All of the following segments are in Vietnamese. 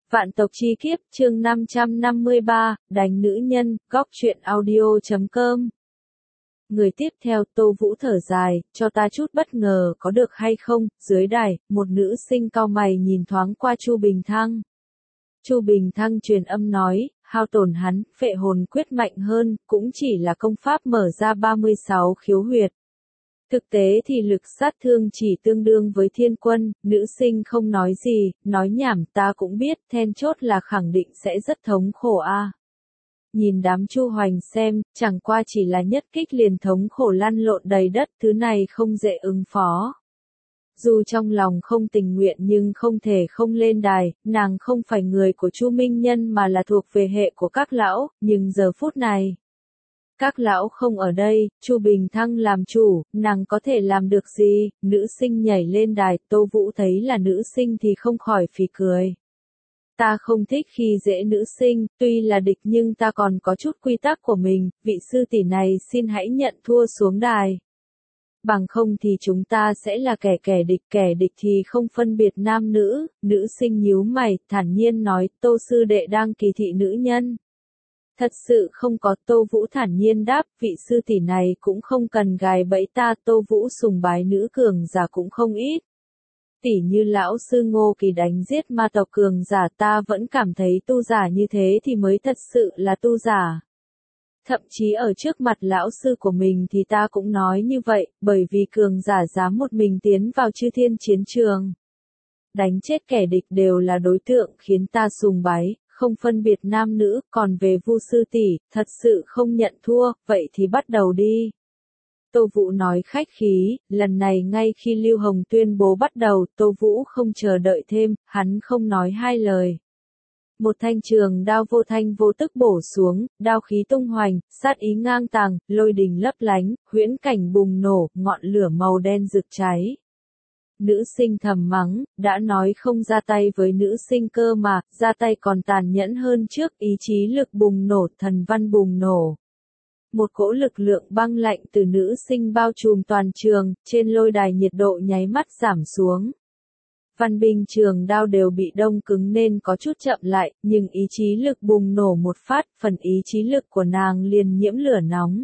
Vạn tộc chi kiếp, chương 553, đánh nữ nhân, góc truyện audio.com. Người tiếp theo, Tô Vũ thở dài, cho ta chút bất ngờ có được hay không? Dưới đài, một nữ sinh cau mày nhìn thoáng qua Chu Bình Thăng. Chu Bình Thăng truyền âm nói, hao tổn hắn, phệ hồn quyết mạnh hơn, cũng chỉ là công pháp mở ra 36 khiếu huyệt. Thực tế thì lực sát thương chỉ tương đương với thiên quân, nữ sinh không nói gì, nói nhảm ta cũng biết, then chốt là khẳng định sẽ rất thống khổ a. Nhìn đám Chu Hoành xem, chẳng qua chỉ là nhất kích liền thống khổ lăn lộn đầy đất, thứ này không dễ ứng phó. Dù trong lòng không tình nguyện nhưng không thể không lên đài, nàng không phải người của Chu Minh Nhân mà là thuộc về hệ của các lão, nhưng giờ phút này các lão không ở đây, Chu Bình Thăng làm chủ, nàng có thể làm được gì? Nữ sinh nhảy lên đài, Tô Vũ thấy là nữ sinh thì không khỏi phì cười. Ta không thích khi dễ nữ sinh, tuy là địch nhưng ta còn có chút quy tắc của mình, vị sư tỷ này xin hãy nhận thua xuống đài. Bằng không thì chúng ta sẽ là kẻ địch thì không phân biệt nam nữ, nữ sinh nhíu mày, thản nhiên nói, Tô sư đệ đang kỳ thị nữ nhân. Thật sự không có, Tô Vũ thản nhiên đáp, vị sư tỷ này cũng không cần gài bẫy ta, Tô Vũ sùng bái nữ cường giả cũng không ít. Tỷ như lão sư Ngô Kỳ đánh giết ma tộc cường giả, ta vẫn cảm thấy tu giả như thế thì mới thật sự là tu giả. Thậm chí ở trước mặt lão sư của mình thì ta cũng nói như vậy, bởi vì cường giả dám một mình tiến vào chư thiên chiến trường. Đánh chết kẻ địch đều là đối tượng khiến ta sùng bái. Không phân biệt nam nữ, còn về Vu sư tỷ, thật sự không nhận thua, vậy thì bắt đầu đi. Tô Vũ nói khách khí, lần này ngay khi Lưu Hồng tuyên bố bắt đầu, Tô Vũ không chờ đợi thêm, hắn không nói hai lời. Một thanh trường đao vô thanh vô tức bổ xuống, đao khí tung hoành, sát ý ngang tàng, lôi đình lấp lánh, huyễn cảnh bùng nổ, ngọn lửa màu đen rực cháy. Nữ sinh thầm mắng, đã nói không ra tay với nữ sinh cơ mà, ra tay còn tàn nhẫn hơn trước, ý chí lực bùng nổ, thần văn bùng nổ. Một cỗ lực lượng băng lạnh từ nữ sinh bao trùm toàn trường, trên lôi đài nhiệt độ nháy mắt giảm xuống. Văn binh trường đao đều bị đông cứng nên có chút chậm lại, nhưng ý chí lực bùng nổ một phát, phần ý chí lực của nàng liền nhiễm lửa nóng.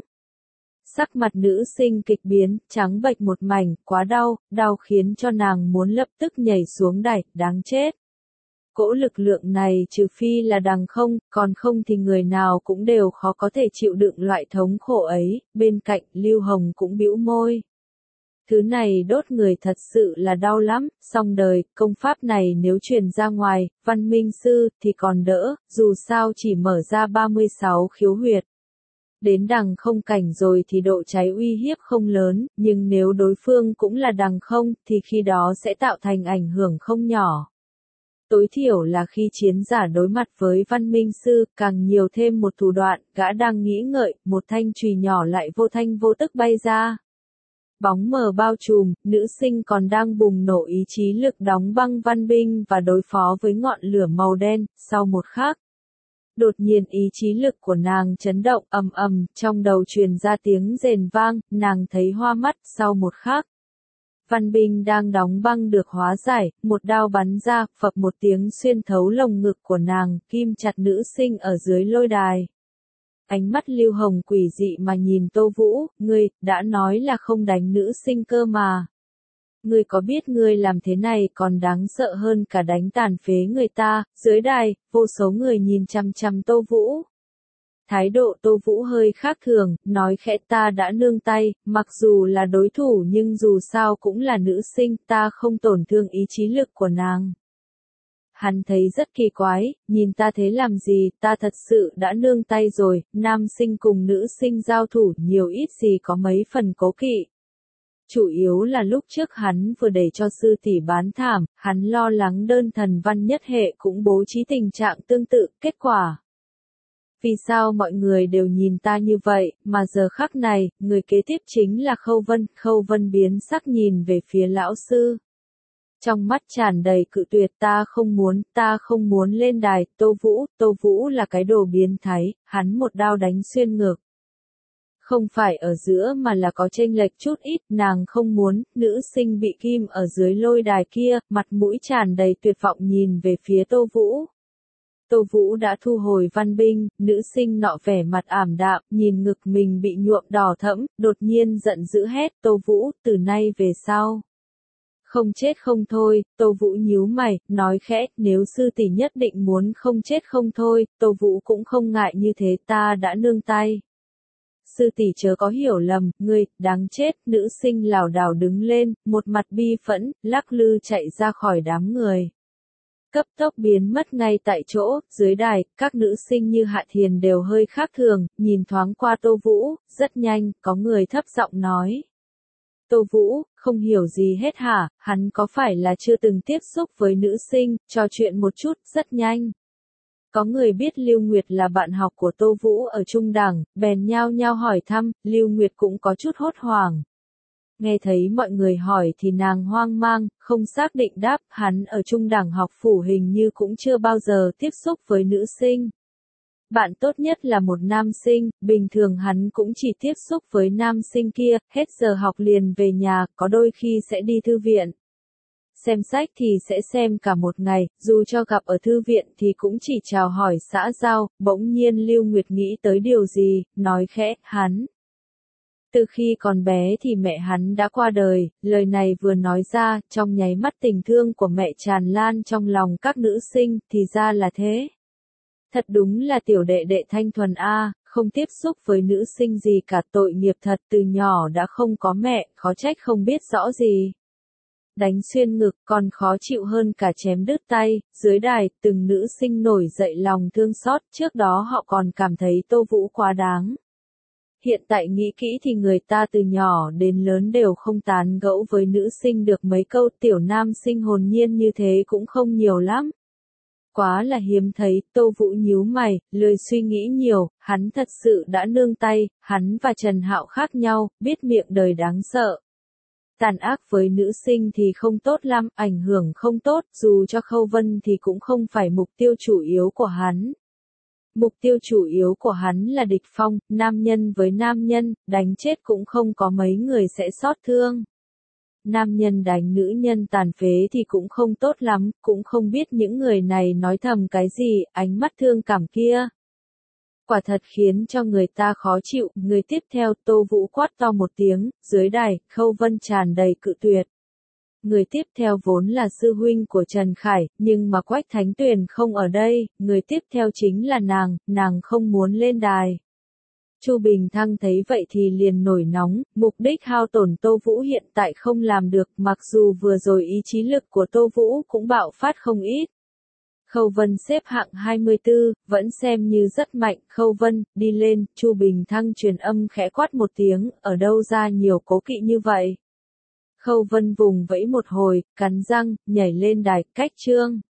Sắc mặt nữ sinh kịch biến, trắng bệch một mảnh, quá đau, đau khiến cho nàng muốn lập tức nhảy xuống đài, đáng chết. Cỗ lực lượng này trừ phi là đằng không, còn không thì người nào cũng đều khó có thể chịu đựng loại thống khổ ấy, bên cạnh Lưu Hồng cũng bĩu môi. Thứ này đốt người thật sự là đau lắm, song đời, công pháp này nếu truyền ra ngoài, văn minh sư, thì còn đỡ, dù sao chỉ mở ra 36 khiếu huyệt. Đến đằng không cảnh rồi thì độ cháy uy hiếp không lớn, nhưng nếu đối phương cũng là đằng không, thì khi đó sẽ tạo thành ảnh hưởng không nhỏ. Tối thiểu là khi chiến giả đối mặt với văn minh sư, càng nhiều thêm một thủ đoạn, gã đang nghĩ ngợi, một thanh chùy nhỏ lại vô thanh vô tức bay ra. Bóng mờ bao trùm, nữ sinh còn đang bùng nổ ý chí lực đóng băng văn binh và đối phó với ngọn lửa màu đen, sau một khắc. Đột nhiên ý chí lực của nàng chấn động ầm ầm, trong đầu truyền ra tiếng rền vang, nàng thấy hoa mắt, sau một khắc. Văn binh đang đóng băng được hóa giải, một đao bắn ra, phập một tiếng xuyên thấu lồng ngực của nàng, kim chặt nữ sinh ở dưới lôi đài. Ánh mắt Lưu Hồng quỷ dị mà nhìn Tô Vũ, ngươi, đã nói là không đánh nữ sinh cơ mà. Ngươi có biết ngươi làm thế này còn đáng sợ hơn cả đánh tàn phế người ta, dưới đài, vô số người nhìn chằm chằm Tô Vũ. Thái độ Tô Vũ hơi khác thường, nói khẽ ta đã nương tay, mặc dù là đối thủ nhưng dù sao cũng là nữ sinh, ta không tổn thương ý chí lực của nàng. Hắn thấy rất kỳ quái, nhìn ta thế làm gì, ta thật sự đã nương tay rồi, nam sinh cùng nữ sinh giao thủ nhiều ít gì có mấy phần cố kỵ. Chủ yếu là lúc trước hắn vừa để cho sư tỷ bán thảm, hắn lo lắng đơn thần văn nhất hệ cũng bố trí tình trạng tương tự, kết quả. Vì sao mọi người đều nhìn ta như vậy, mà giờ khắc này, người kế tiếp chính là Khâu Vân biến sắc nhìn về phía lão sư. Trong mắt tràn đầy cự tuyệt ta không muốn lên đài, Tô Vũ là cái đồ biến thái, hắn một đao đánh xuyên ngực. Không phải ở giữa mà là có chênh lệch chút ít, nàng không muốn, nữ sinh bị kim ở dưới lôi đài kia, mặt mũi tràn đầy tuyệt vọng nhìn về phía Tô Vũ. Tô Vũ đã thu hồi văn binh, nữ sinh nọ vẻ mặt ảm đạm, nhìn ngực mình bị nhuộm đỏ thẫm, đột nhiên giận dữ hét, Tô Vũ, từ nay về sau. Không chết không thôi, Tô Vũ nhíu mày, nói khẽ, nếu sư tỷ nhất định muốn không chết không thôi, Tô Vũ cũng không ngại như thế, ta đã nương tay. Sư tỷ chớ có hiểu lầm, ngươi, đáng chết, nữ sinh lảo đảo đứng lên, một mặt bi phẫn, lắc lư chạy ra khỏi đám người. Cấp tốc biến mất ngay tại chỗ, dưới đài, các nữ sinh như Hạ Thiền đều hơi khác thường, nhìn thoáng qua Tô Vũ, rất nhanh, có người thấp giọng nói. Tô Vũ, không hiểu gì hết hả, hắn có phải là chưa từng tiếp xúc với nữ sinh, trò chuyện một chút, rất nhanh. Có người biết Lưu Nguyệt là bạn học của Tô Vũ ở trung đẳng, bèn nhao nhao hỏi thăm, Lưu Nguyệt cũng có chút hốt hoảng. Nghe thấy mọi người hỏi thì nàng hoang mang, không xác định đáp, hắn ở trung đẳng học phủ hình như cũng chưa bao giờ tiếp xúc với nữ sinh. Bạn tốt nhất là một nam sinh, bình thường hắn cũng chỉ tiếp xúc với nam sinh kia, hết giờ học liền về nhà, có đôi khi sẽ đi thư viện. Xem sách thì sẽ xem cả một ngày, dù cho gặp ở thư viện thì cũng chỉ chào hỏi xã giao, bỗng nhiên Lưu Nguyệt nghĩ tới điều gì, nói khẽ, hắn. Từ khi còn bé thì mẹ hắn đã qua đời, lời này vừa nói ra, trong nháy mắt tình thương của mẹ tràn lan trong lòng các nữ sinh, thì ra là thế. Thật đúng là tiểu đệ đệ thanh thuần a, không tiếp xúc với nữ sinh gì cả, tội nghiệp thật, từ nhỏ đã không có mẹ, khó trách không biết rõ gì. Đánh xuyên ngực còn khó chịu hơn cả chém đứt tay, dưới đài, từng nữ sinh nổi dậy lòng thương xót, trước đó họ còn cảm thấy Tô Vũ quá đáng. Hiện tại nghĩ kỹ thì người ta từ nhỏ đến lớn đều không tán gẫu với nữ sinh được mấy câu, tiểu nam sinh hồn nhiên như thế cũng không nhiều lắm. Quá là hiếm thấy, Tô Vũ nhíu mày, lười suy nghĩ nhiều, hắn thật sự đã nương tay, hắn và Trần Hạo khác nhau, biết miệng đời đáng sợ. Tàn ác với nữ sinh thì không tốt lắm, ảnh hưởng không tốt, dù cho Khâu Vân thì cũng không phải mục tiêu chủ yếu của hắn. Mục tiêu chủ yếu của hắn là địch phong, nam nhân với nam nhân, đánh chết cũng không có mấy người sẽ xót thương. Nam nhân đánh nữ nhân tàn phế thì cũng không tốt lắm, cũng không biết những người này nói thầm cái gì, ánh mắt thương cảm kia. Quả thật khiến cho người ta khó chịu, người tiếp theo Tô Vũ quát to một tiếng, dưới đài, Khâu Vân tràn đầy cự tuyệt. Người tiếp theo vốn là sư huynh của Trần Khải, nhưng mà Quách Thánh Tuyền không ở đây, người tiếp theo chính là nàng không muốn lên đài. Chu Bình Thăng thấy vậy thì liền nổi nóng, mục đích hao tổn Tô Vũ hiện tại không làm được, mặc dù vừa rồi ý chí lực của Tô Vũ cũng bạo phát không ít. Khâu Vân xếp hạng 24, vẫn xem như rất mạnh, Khâu Vân, đi lên, Chu Bình Thăng truyền âm khẽ quát một tiếng, ở đâu ra nhiều cố kỵ như vậy. Khâu Vân vùng vẫy một hồi, cắn răng, nhảy lên đài, cách chương.